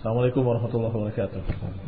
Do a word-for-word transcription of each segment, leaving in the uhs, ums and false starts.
Assalamualaikum warahmatullahi wabarakatuh.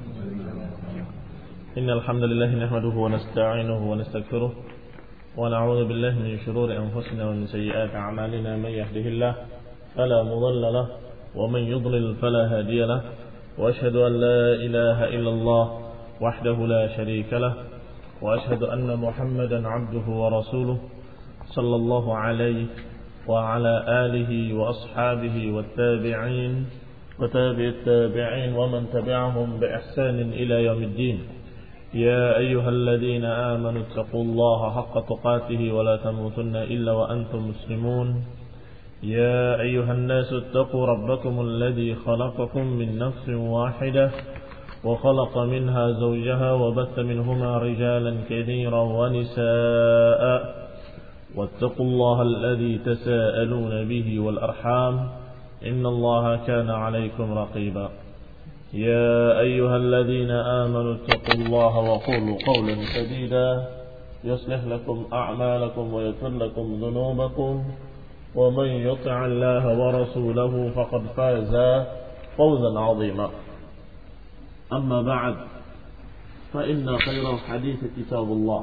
Innal hamdalillah nahmaduhu wa nasta'inuhu wa nastaghfiruh wa na'udzu billahi min shururi anfusina wa min sayyiati a'malina may yahdihillahu fala mudilla lahu wa man yudlil fala hadiya lahu wa ashhadu an la ilaha illallah wahdahu la sharika lahu wa ashhadu anna Muhammadan 'abduhu wa rasuluh sallallahu alaihi wa ala alihi wa ashabihi wat tabi'in وتابع التابعين ومن تبعهم بإحسان إلى يوم الدين يا أيها الذين آمنوا اتقوا الله حق تقاته ولا تموتن إلا وأنتم مسلمون يا أيها الناس اتقوا ربكم الذي خلقكم من نفس واحدة وخلق منها زوجها وبث منهما رجالا كثيرا ونساء واتقوا الله الذي تساءلون به والأرحام إن الله كان عليكم رقيبا يا أيها الذين آمنوا اتقوا الله وقولوا قولا سديدا يصلح لكم أعمالكم ويغفر لكم ذنوبكم ومن يطع الله ورسوله فقد فاز فوزا عظيما أما بعد فإن خير الحديث كتاب الله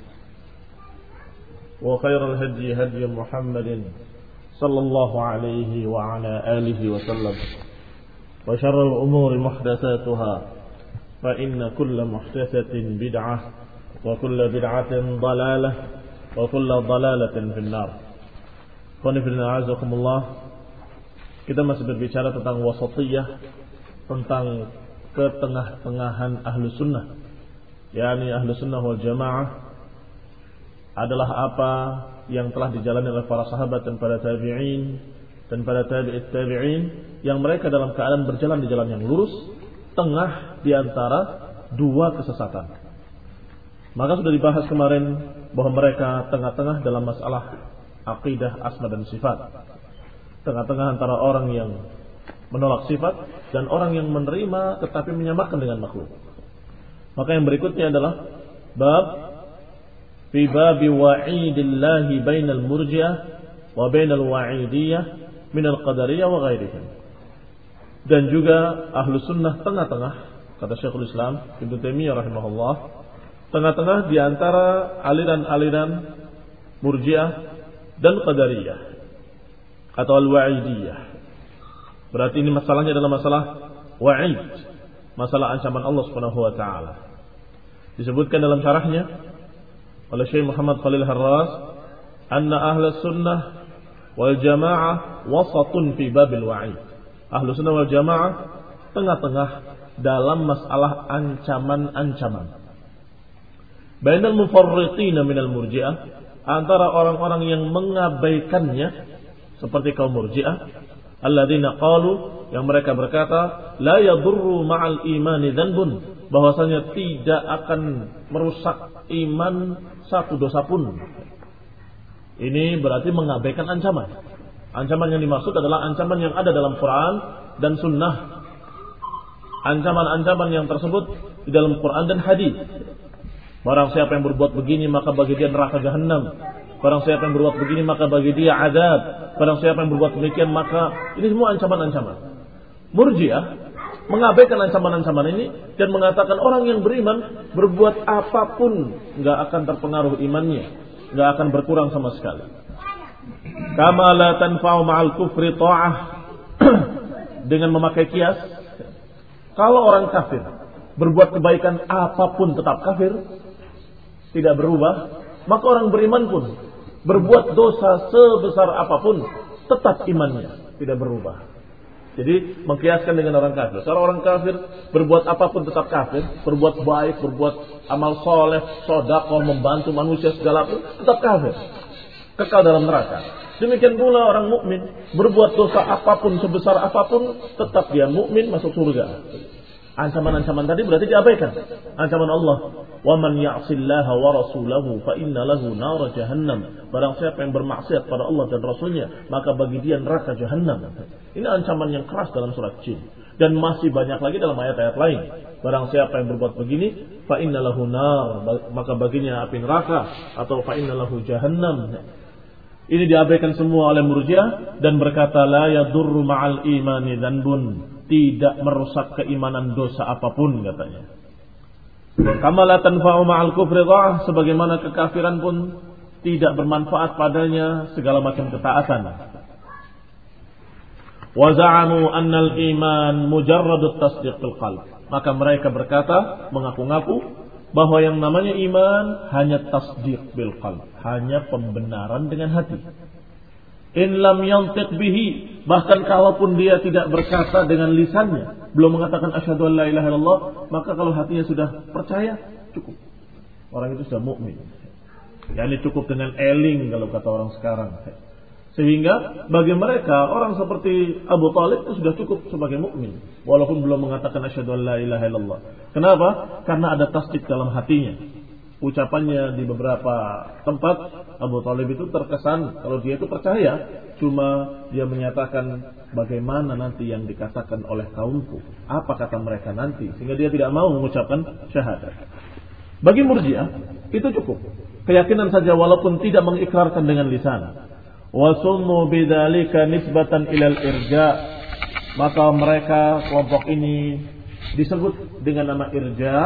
وخير الهدي هدي محمد صلى الله عليه وعلى آله وسلم وشر الأمور محدثاتها فإن كل محدثة بدعة وكل بدعة ضلالة وكل ضلالة في النار. Kita masih berbicara tentang wasatiyah, tentang ketengah-tengahan ahlu sunnah, yakni ahlu sunnah wal jamaah adalah apa yang telah dijalani oleh para sahabat dan para tabi'in dan para tabi'it tabi'in, yang mereka dalam keadaan berjalan di jalan yang lurus, tengah di antara dua kesesatan. Maka sudah dibahas kemarin bahwa mereka tengah-tengah dalam masalah aqidah asma dan sifat, tengah-tengah antara orang yang menolak sifat dan orang yang menerima tetapi menyamakan dengan makhluk. Maka yang berikutnya adalah bab fi babi wa'idillahi bainal murji'ah wa bainal wa'idiyah minal qadariyah wa ghairihim. Dan juga ahlu sunnah tengah-tengah, kata Syekhul Islam Ibnu Taimiyah rahimahullah, tengah-tengah di antara aliran-aliran murji'ah dan qadariyah atau al-wa'idiyah. Berarti ini masalahnya adalah masalah wa'id, masalah ancaman Allah Subhanahu wa taala. Disebutkan dalam syarahnya oleh Syekh Muhammad Khalil Harras, anna ahlus sunnah wal jamaah wasatun fi babil wa'id. Ahlus sunnah wal jamaah tengah-tengah dalam masalah ancaman-ancaman. Bainal mufarriqina minal murji'ah, antara orang-orang yang mengabaikannya seperti kaum murji'ah, alladzina qalu, yang mereka berkata la yadurru ma'al imani dzanbun, bahwasanya tidak akan merusak iman satu dosa pun. Ini berarti mengabaikan ancaman. Ancaman yang dimaksud adalah ancaman yang ada dalam Quran dan Sunnah. Ancaman-ancaman yang tersebut di dalam Quran dan hadis. Barang siapa yang berbuat begini maka bagi dia neraka jahanam. Barang siapa yang berbuat begini maka bagi dia azab. Barang siapa yang berbuat demikian maka ini semua ancaman-ancaman. Murji'ah mengabaikan ancaman-ancaman ini dan mengatakan orang yang beriman berbuat apapun enggak akan terpengaruh imannya, enggak akan berkurang sama sekali. Kama la tanfa'u ma'al kufri ta'ah, dengan memakai kias, kalau orang kafir berbuat kebaikan apapun tetap kafir, tidak berubah, maka orang beriman pun berbuat dosa sebesar apapun tetap imannya tidak berubah. Jadi mengkiaskan dengan orang kafir. Kalau orang kafir berbuat apapun tetap kafir, berbuat baik, berbuat amal soleh, sedekah, membantu manusia segala pun tetap kafir, kekal dalam neraka. Demikian pula orang mukmin berbuat dosa apapun sebesar apapun tetap dia mukmin masuk surga. Ancaman-ancaman tadi berarti diabaikan. Ancaman Allah, "Wa man ya'sillaha wa rasulahu fa inna lahu nar jahannam." Barang siapa yang bermaksiat pada Allah dan Rasulnya, maka bagi dia neraka jahannam. Ini ancaman yang keras dalam surat Jin. Dan masih banyak lagi dalam ayat-ayat lain. Barang siapa yang berbuat begini, fa inna lahu nar, maka baginya api neraka, atau fa inna lahu jahannam. Ini diabaikan semua oleh Murji'ah dan berkata la yadurru ma'al imani dzanbun. tidak merusak keimanan dosa apapun katanya. Kama la tanfa'u ma'al kufri dha'ah, sebagaimana kekafiran pun tidak bermanfaat padanya segala macam ketaatan. Wa za'amu annal iman mujarradut tasdiq fil qalb. Maka mereka berkata, mengaku-ngaku bahwa yang namanya iman hanya tasdiq bil qalb, hanya pembenaran dengan hati. In lam yantiq bihi, bahkan kalaupun dia tidak berkata dengan lisannya, belum mengatakan asyhadu an la ilaha illallah, maka kalau hatinya sudah percaya, cukup. Orang itu sudah mukmin. Yani cukup dengan eling kalau kata orang sekarang. Sehingga bagi mereka orang seperti Abu Thalib itu sudah cukup sebagai mukmin, walaupun belum mengatakan asyhadu an la ilaha illallah. Kenapa? Karena ada tasdik dalam hatinya. Ucapannya di beberapa tempat Abu Thalib itu terkesan kalau dia itu percaya, cuma dia menyatakan bagaimana nanti yang dikatakan oleh kaumku, apa kata mereka nanti, sehingga dia tidak mau mengucapkan syahadat. Bagi Murji'ah itu cukup keyakinan saja walaupun tidak mengikrarkan dengan lisan. Wa summu bidzalika nisbatan ilal irja, maka mereka kelompok ini disebut dengan nama irja.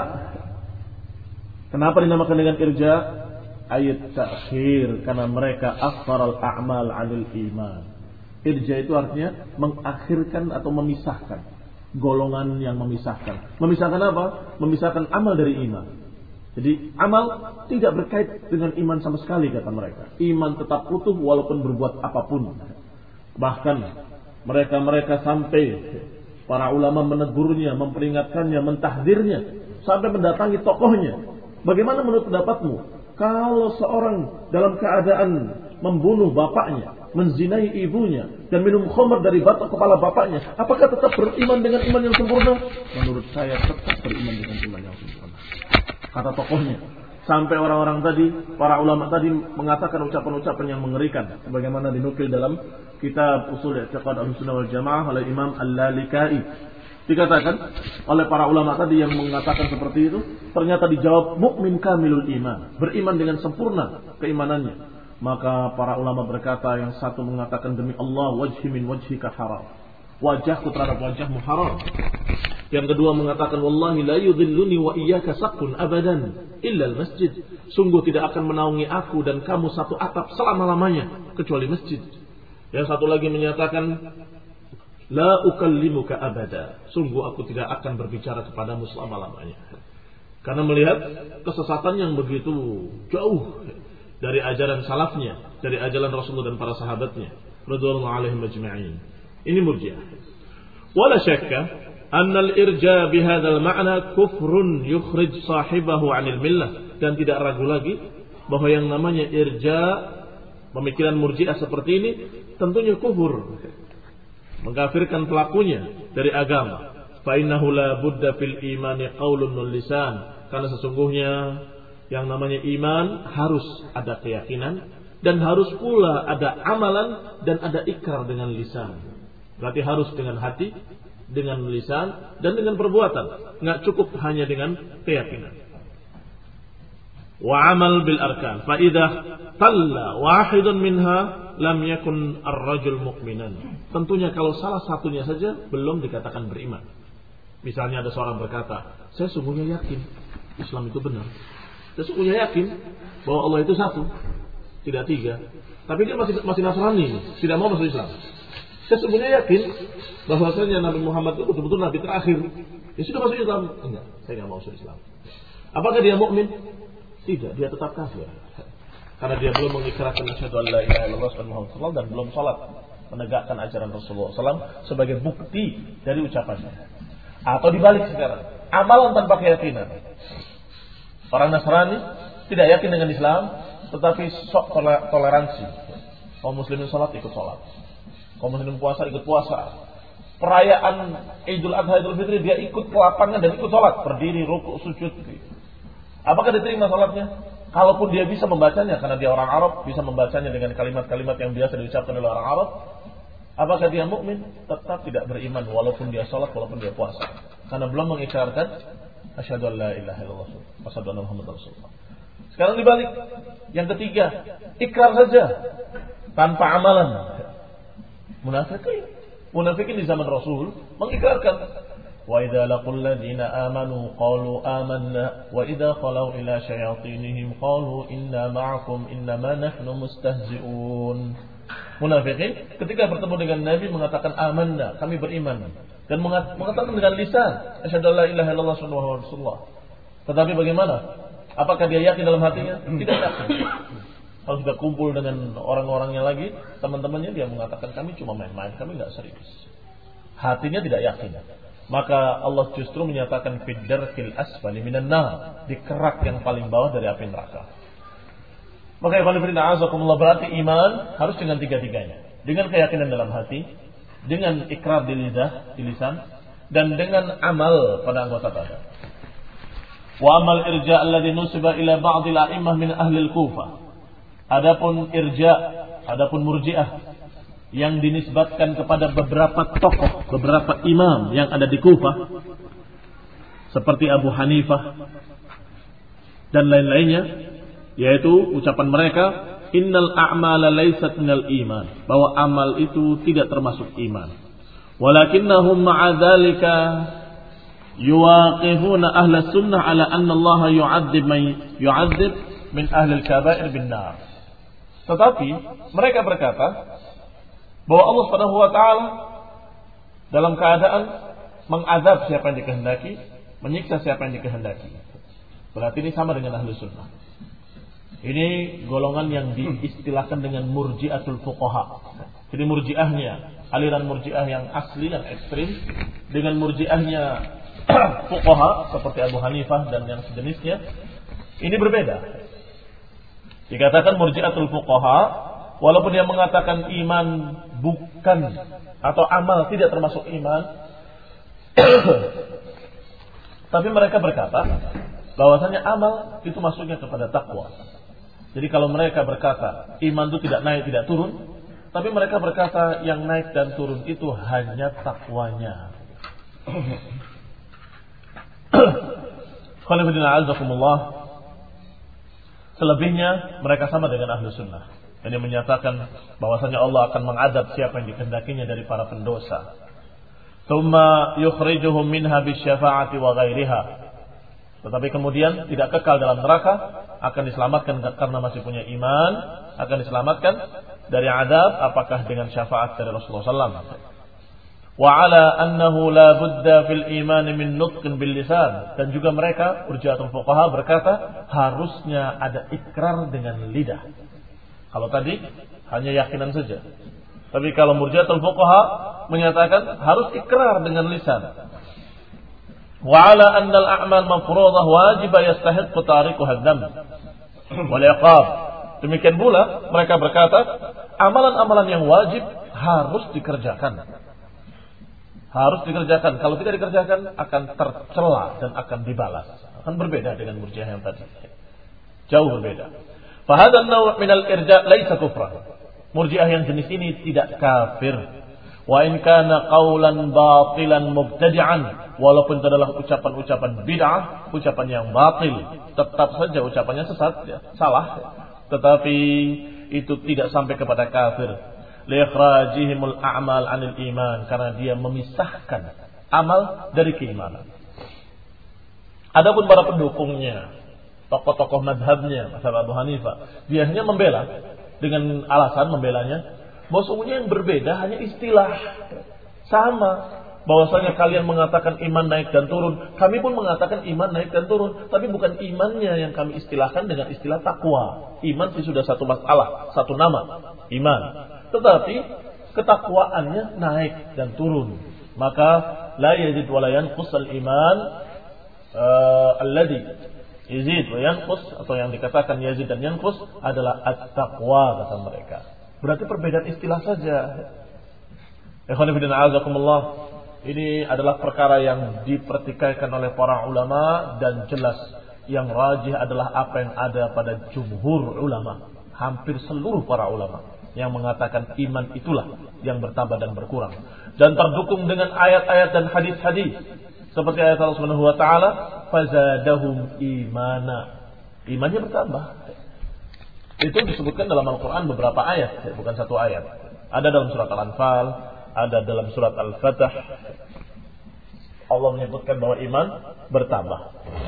Kenapa dinamakan dengan irja? Ayat ta'khir, karena mereka akhfaral a'mal 'anil iman. Irja itu artinya mengakhirkan atau memisahkan, golongan yang memisahkan. Memisahkan apa? Memisahkan amal dari iman. Jadi amal tidak berkait dengan iman sama sekali kata mereka. Iman tetap utuh walaupun berbuat apapun. Bahkan mereka-mereka sampai para ulama menegurnya, memperingatkannya, mentahdirnya, sampai mendatangi tokohnya. Bagaimana menurut pendapatmu kalau seorang dalam keadaan membunuh bapaknya, menzinai ibunya, dan minum khamr dari batok kepala bapaknya, apakah tetap beriman dengan iman yang sempurna? Menurut saya tetap beriman dengan iman yang sempurna, kata tokohnya. Sampai orang-orang tadi, para ulama tadi mengatakan ucapan-ucapan yang mengerikan, sebagaimana dinukil dalam kitab Ushul I'tiqad Ahlussunnah wal Jamaah oleh Imam Al-Lalikai. Dikatakan oleh para ulama tadi yang mengatakan seperti itu, ternyata dijawab mukmin kamilul iman, beriman dengan sempurna keimanannya. Maka para ulama berkata, yang satu mengatakan demi Allah, wajhi min wajhika haram, wajahku terhadap wajahmu haram. Yang kedua mengatakan, wallahi la yudhilluni wa iyyaka saqun abadan illa al-masjid, sungguh tidak akan menaungi aku dan kamu satu atap selama-lamanya kecuali masjid. Yang satu lagi menyatakan, la ukallimuka abada, sungguh aku tidak akan berbicara kepadamu selama-lamanya. Karena melihat kesesatan yang begitu jauh dari ajaran salafnya, dari ajaran Rasulullah dan para sahabatnya radhiyallahu alaihim ajma'in. Ini Murji'ah. Wala syakka anna al-irja bihadzal ma'na kufrun yukhrij sahibahu 'anil millah, dan tidak ragu lagi bahwa yang namanya irja, pemikiran Murji'ah seperti ini tentunya kufur, mengkafirkan pelakunya dari agama. Fa innahu la budda fil imani qaulun wal lisan, karena sesungguhnya yang namanya iman harus ada keyakinan dan harus pula ada amalan dan ada ikrar dengan lisan. Berarti harus dengan hati, dengan lisan dan dengan perbuatan. Enggak cukup hanya dengan keyakinan. Wa amal bil arkan. Fa idza talla wahidun minha lam yakun ar-rajul mu'minan. Tentunya kalau salah satunya saja belum dikatakan beriman. Misalnya ada seorang berkata, saya sungguhnya yakin Islam itu benar. Saya sungguhnya yakin bahwa Allah itu satu, tidak tiga. Tapi dia masih masih Nasrani, tidak mau masuk Islam. Saya sungguhnya yakin bahwasanya Nabi Muhammad itu betul-betul Nabi terakhir. Ya sudah masuk Islam. Enggak, saya tidak mau masuk Islam. Apakah dia mukmin? Tidak, dia tetap kafir. Karena dia belum mengikrarkan asyhadu an la ilaha illallah wa dan belum salat, menegakkan ajaran Rasulullah sallallahu alaihi wasallam sebagai bukti dari ucapannya. Atau dibalik sekarang, amalan tanpa keyakinan. Orang Nasrani tidak yakin dengan Islam, tetapi sok toleransi. Kaum muslimin salat ikut salat, kaum muslimin puasa ikut puasa. Perayaan Idul Adha, Idul Fitri dia ikut ke lapangan dan ikut salat, berdiri, rukuk, sujud. Apakah diterima salatnya? Kalaupun dia bisa membacanya, karena dia orang Arab, bisa membacanya dengan kalimat-kalimat yang biasa diucapkan oleh orang Arab, apakah dia mukmin? Tetap tidak beriman walaupun dia salat, walaupun dia puasa, karena belum mengikrarkan asyhadu an la ilaha illallah wa asyhadu anna muhammadar rasulullah. Sekarang dibalik, yang ketiga, ikrar saja tanpa amalan. Munafik, Munafikin di zaman Rasul mengikrarkan, wa idza laqul ladzina amanu qalu amanna wa idza khalau ila syayatinihim qalu inna ma'akum innama nahnu mustahzi'un. Munafikin ketika bertemu dengan Nabi mengatakan amanna, kami beriman, dan mengatakan dengan lisan asyhadu alla ilaha illallah wa rasulullah. Tetapi bagaimana? Apakah dia yakin dalam hatinya? Tidak yakin. Kalau sudah kumpul dengan orang-orangnya lagi, teman-temannya, dia mengatakan kami cuma main-main, kami enggak serius. Hatinya tidak yakin. Maka Allah justru menyatakan fid-darkil asfali minan nar, di kerak yang paling bawah dari api neraka. Maka ikhwan fillah azakumullah, berarti iman harus dengan tiga-tiganya. Dengan keyakinan dalam hati, dengan ikrar di lidah, di lisan, dan dengan amal pada anggota badan. Wa amal irja' alladhi nusiba ila ba'dil a'immah min ahli al-Kufah. Adapun irja', adapun murji'ah yang dinisbatkan kepada beberapa tokoh, beberapa imam yang ada di Kufah, seperti Abu Hanifah dan lain-lainnya, yaitu ucapan mereka, innal a'mala laysat minal iman, bahwa amal itu tidak termasuk iman. Walakinnahum ma'a dzalika yuwaqifuna ahla sunnah ala anna Allah yu'adzib man yu'adzib min ahli al-kaba'ir bin nar. Tetapi mereka berkata bahwa Allah Subhanahu wa taala dalam keadaan mengazab siapa yang dikehendaki, menyiksa siapa yang dikehendaki. Berarti ini sama dengan ahli sunnah. Ini golongan yang diistilahkan dengan murji'atul fuqaha. Jadi murji'ahnya, aliran murji'ah yang asli, yang ekstrim, dengan murji'ahnya fuqaha seperti Abu Hanifah dan yang sejenisnya, ini berbeda. Dikatakan murji'atul fuqaha, walaupun dia mengatakan iman bukan atau amal tidak termasuk iman, tapi mereka berkata bahwasanya amal itu masuknya kepada takwa. Jadi kalau mereka berkata iman itu tidak naik, tidak turun, tapi mereka berkata yang naik dan turun itu hanya takwanya. Selebihnya mereka sama dengan ahlu sunnah. Ini menyatakan bahwasanya Allah akan mengadab siapa yang dikehendakinya dari para pendosa. Tsumma yukhrijuhum minha bisyafa'ati wa ghairiha. Tetapi kemudian tidak kekal dalam neraka, akan diselamatkan karena masih punya iman, akan diselamatkan dari adab apakah dengan syafaat dari Rasulullah sallallahu alaihi wasallam. Wa ala annahu la budda fil iman min nutqin bil lisan, dan juga mereka urjiatul fuqaha berkata harusnya ada ikrar dengan lidah. Kalau tadi hanya yakinan saja. Tapi kalau murjiatul fuqaha menyatakan harus ikrar dengan lisan. Wa ala anna al a'mal mafruḍah wajibah yastahiqqu tariquha ad-dam wal iqab. Demikian pula mereka berkata amalan-amalan yang wajib harus dikerjakan. Harus dikerjakan. Kalau tidak dikerjakan akan tercela dan akan dibalas. Akan berbeda dengan murjiah yang tadi. Jauh berbeda. Fahadha an-naw' min al-irja' laisa kufran. Murjiah yang jenis ini tidak kafir. Wa in kana qawlan batilan mubtadi'an, walaupun itu adalah ucapan-ucapan bid'ah, ucapan yang batil, tetap saja ucapannya sesat, ya, salah. Tetapi itu tidak sampai kepada kafir. Liikhrajihimul a'mal 'anil iman, karena dia memisahkan amal dari keimanan. Adapun para pendukungnya, tokoh-tokoh madhabnya, mazhab Abu Hanifah, dia hanya membela dengan alasan membelanya bahwa sungguhnya yang berbeda hanya istilah. Sama bahwasanya kalian mengatakan iman naik dan turun, kami pun mengatakan iman naik dan turun, tapi bukan imannya yang kami istilahkan dengan istilah takwa. Iman itu sudah satu masalah, satu nama, iman. Tetapi ketakwaannya naik dan turun. Maka la yazid wa la yanqus al-iman uh, alladhi yazid wa yanqus, atau yang dikatakan yazid dan yanqus adalah at-taqwa kata mereka. Berarti perbedaan istilah saja. Ikhwan fillah azakumullah, ini adalah perkara yang dipertikaikan oleh para ulama, dan jelas yang rajih adalah apa yang ada pada jumhur ulama, hampir seluruh para ulama yang mengatakan iman itulah yang bertambah dan berkurang, dan terdukung dengan ayat-ayat dan hadis-hadis seperti ayat Allah Subhanahu wa taala, fazadahum imana, imannya bertambah. Itu disebutkan dalam Al-Qur'an beberapa ayat, bukan satu ayat. Ada dalam surat Al-Anfal, ada dalam surat Al-Fatah. Allah menyebutkan bahwa iman bertambah.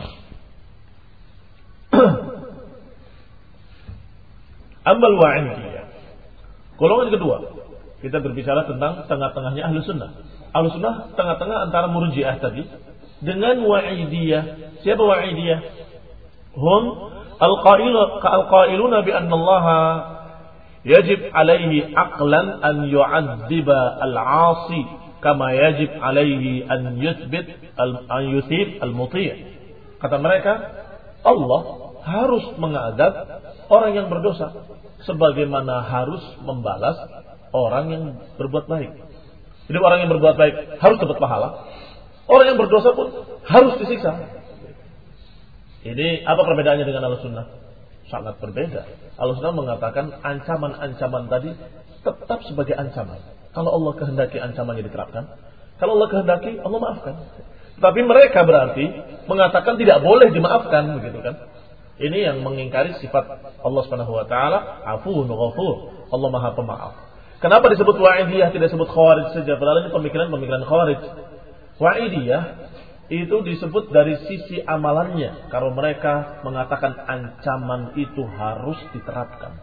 Amal wa'idiyah. Golongan kedua, kita berbicara tentang tengah-tengahnya ahlu sunnah. Ahlu sunnah tengah-tengah antara murji'ah tadi dengan wa'idiyah. Siapa wa'idiyah? Hum al-qailuna bi anna Allah yajib alaihi aqlan an yu'adziba al-'asi kama yajib alaihi an yuthbit an yuthib al-muti'. Kata mereka, Allah harus mengadab orang yang berdosa sebagaimana harus membalas orang yang berbuat baik. Jadi orang yang berbuat baik harus dapat pahala. Orang yang berdosa pun harus disiksa. Ini apa perbedaannya dengan Ahlussunnah? Sangat berbeda. Ahlussunnah mengatakan ancaman-ancaman tadi tetap sebagai ancaman. Kalau Allah kehendaki ancamannya diterapkan, kalau Allah kehendaki Allah maafkan. Tapi mereka berarti mengatakan tidak boleh dimaafkan, begitu kan? Ini yang mengingkari sifat Allah Subhanahu wa taala, Afuwun Ghafur. Allah Maha Pemaaf. Kenapa disebut Wa'idiyah tidak disebut Khawarij saja? Padahal ini pemikiran-pemikiran Khawarij. Wa'idiyah itu disebut dari sisi amalannya, kalau mereka mengatakan ancaman itu harus diterapkan.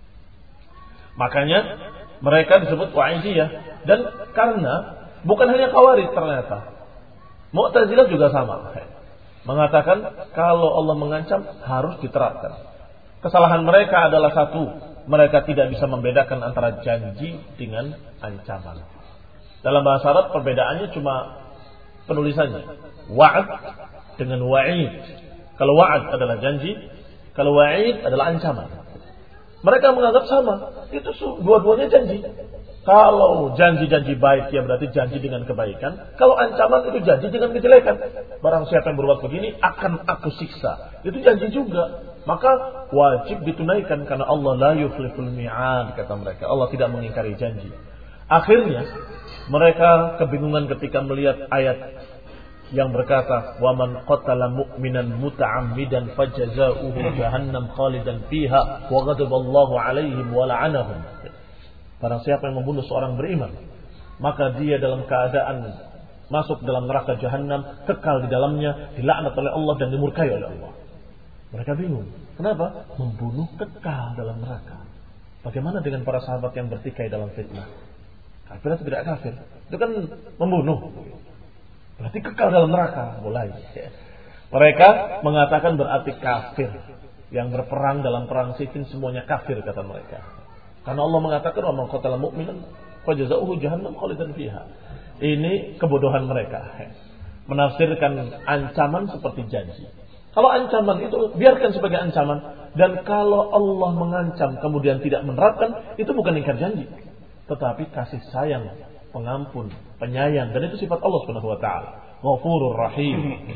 Makanya mereka disebut Wa'idiyah. Dan karena bukan hanya Khawarij ternyata, Mu'tazilah juga sama. Mengatakan kalau Allah mengancam harus diterapkan. Kesalahan mereka adalah satu, mereka tidak bisa membedakan antara janji dengan ancaman. Dalam bahasa Arab perbedaannya cuma penulisannya. Wa'ad dengan wa'id. Kalau wa'ad adalah janji, kalau wa'id adalah ancaman. Mereka menganggap sama, itu dua-duanya janji. Kalau janji-janji baik ya berarti janji dengan kebaikan. Kalau ancaman itu janji dengan kejelekan. Barang siapa yang berbuat begini akan aku siksa. Itu janji juga. Maka wajib ditunaikan karena Allah la yukhliful mi'ad, kata mereka. Allah tidak mengingkari janji. Akhirnya mereka kebingungan ketika melihat ayat yang berkata wa man qatala mu'minan muta'ammidan fajaza'uhu jahannam khalidan fiha wa ghadaballahu 'alaihim wa la'anahum. Barang siapa yang membunuh seorang beriman, maka dia dalam keadaan masuk dalam neraka jahanam, kekal di dalamnya, dilaknat oleh Allah dan dimurkai oleh Allah. Mereka bingung. Kenapa? Membunuh kekal dalam neraka. Bagaimana dengan para sahabat yang bertikai dalam fitnah? Kafir atau tidak kafir? Itu kan membunuh. Berarti kekal dalam neraka. Mulai. Mereka mengatakan berarti kafir. Yang berperang dalam perang Siffin semuanya kafir, kata mereka. Karena Allah mengatakan wa man qatala mu'minan fajaza'uhu jahannam khalidan fiha. Ini kebodohan mereka. Menafsirkan ancaman seperti janji. Kalau ancaman itu biarkan sebagai ancaman, dan kalau Allah mengancam kemudian tidak menerapkan, itu bukan ingkar janji, tetapi kasih sayang, pengampun, penyayang, dan itu sifat Allah Subhanahu wa taala. Ghafurur Rahim.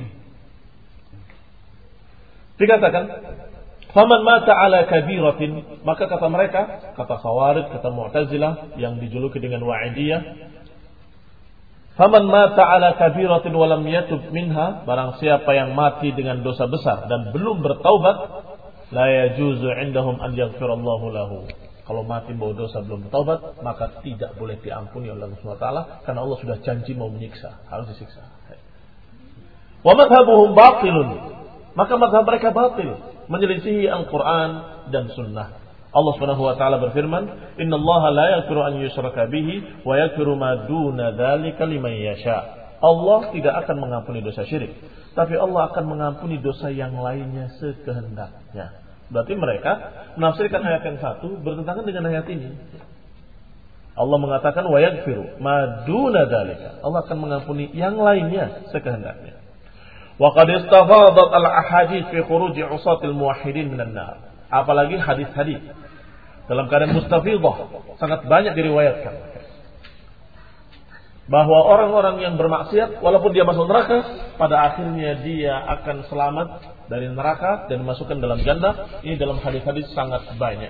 Dikatakan faman mata ala kabiratin, maka kata mereka, kata Khawarij, kata Mu'tazilah yang dijuluki dengan Wa'idiyah, faman mata ala kabiratin wa lam yatub minha, barang siapa yang mati dengan dosa besar dan belum bertaubat, la yajuzu indahum an yaghfirallahu lahu. Kalau mati bawa dosa belum bertaubat, maka tidak boleh diampuni oleh Allah Subhanahu wa taala karena Allah sudah janji mau menyiksa, harus disiksa. Wa madhhabuhum batilun, maka madhab mereka batil, menyelisihi Al-Quran dan Sunnah. Allah Subhanahu wa taala berfirman, "Innallaha la yaghfiru an yushraka bihi wa yaghfiru ma duna dzalika liman yasha." Allah tidak akan mengampuni dosa syirik, tapi Allah akan mengampuni dosa yang lainnya sekehendaknya. Berarti mereka menafsirkan ayat yang satu bertentangan dengan ayat ini. Allah mengatakan wa yaghfiru ma duna dzalika. Allah akan mengampuni yang lainnya sekehendaknya. Wa qad istafadat al-ahadits fi khuruj 'usatil muwahhidin minan nar. Apalagi hadis-hadis dalam keadaan mustafidah sangat banyak diriwayatkan bahwa orang-orang yang bermaksiat walaupun dia masuk neraka, pada akhirnya dia akan selamat dari neraka dan dimasukkan dalam jannah. Ini dalam hadis-hadis sangat banyak.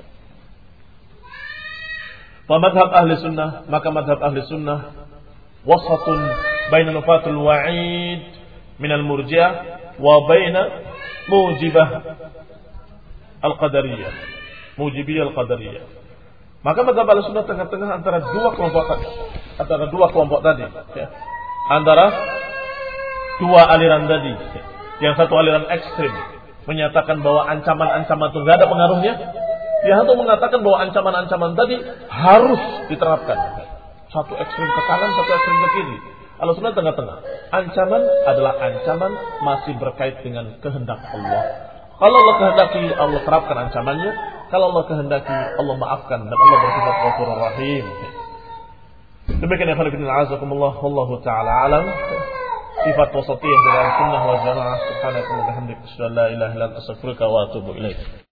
Wa madhab ahli sunnah, maka madhab ahli sunnah wasatun baina nufatul wa'id minal murji'ah wa baina mujibah al-qadariyah, mujibiyah al-qadariyah. Maka mazhab Ahlussunnah tengah-tengah antara dua kelompok tadi, antara dua kelompok tadi, ya. Antara dua aliran tadi. Yang satu aliran ekstrim menyatakan bahwa ancaman-ancaman itu nggak ada pengaruhnya. Yang satu mengatakan bahwa ancaman-ancaman tadi harus diterapkan. Satu ekstrim ke kanan, satu ekstrim ke kiri. Ahlussunnah tengah-tengah. Ancaman adalah ancaman masih berkait dengan kehendak Allah. Kalau Allah kehendaki, Allah terapkan ancamannya. Kalau Allah kehendaki, Allah maafkan. Dan Allah bersifat Ghafurur Rahim. Demikian ya khairuddin azakumullah. Wallahu ta'ala alam. Sifat wasatiyah dalam sunnah wal jamaah. Subhanallahi wa bihamdihi. Asyhadu an la ilaha illa anta astaghfiruka wa atubu ilaik.